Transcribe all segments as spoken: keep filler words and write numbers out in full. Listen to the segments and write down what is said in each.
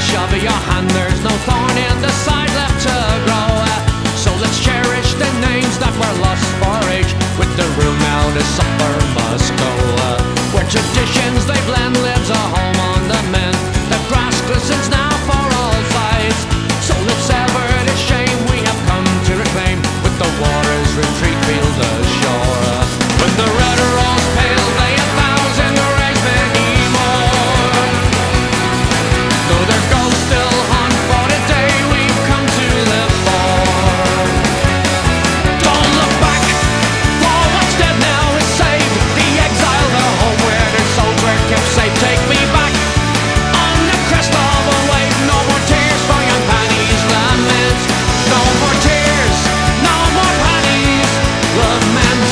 shove of your hand, there's no thorn in the side left to grow. So let's cherish the names that were lost for age, with the rule now the supper must go. Where traditions they blend lives a home on the mend. The grass glistens now for all sides, so let's sever the shame we have come to reclaim, with the waters retreat field ashore. When the red rose pale lay a thousand rays many more, though their ghosts still haunt for the day we've come to live for. Don't look back, for what's dead now is saved. The exile, the home where their souls were kept safe. Take me back on the crest of a wave. No more tears for young Paddy's lament. No more tears, no more Paddy's lament.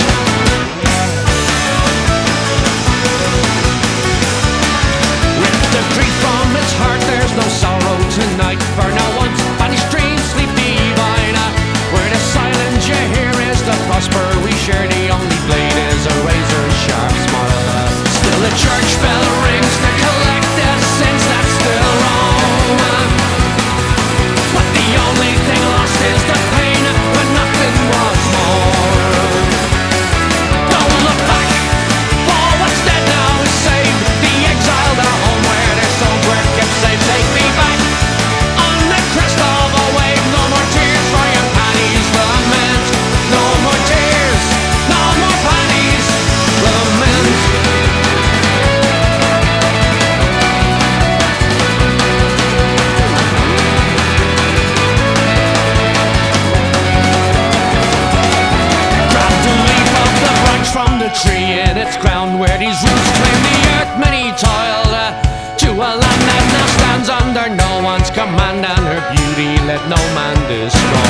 Rip the grief from its heart, there's no sorrow tonight. For now once Paddy's dreams sleep divine, where the silence you hear is the prosper we share. The only blade is a razor sharp smile. Still a church bell rings to collect the sins that still roam, but the only thing lost is the pain when nothing was more. Don't look back, for what's dead now is saved. The exile, the home where their souls were kept safe. Take me back on the crest of a wave. No more tears for young Paddy's lament. No more tears, no more Paddy's lament. Grab the leaf of the branch from the tree in its crown, where these roots claim the earth many toiled, uh, to a land that now stands under no one's command, and her beauty let no man destroy.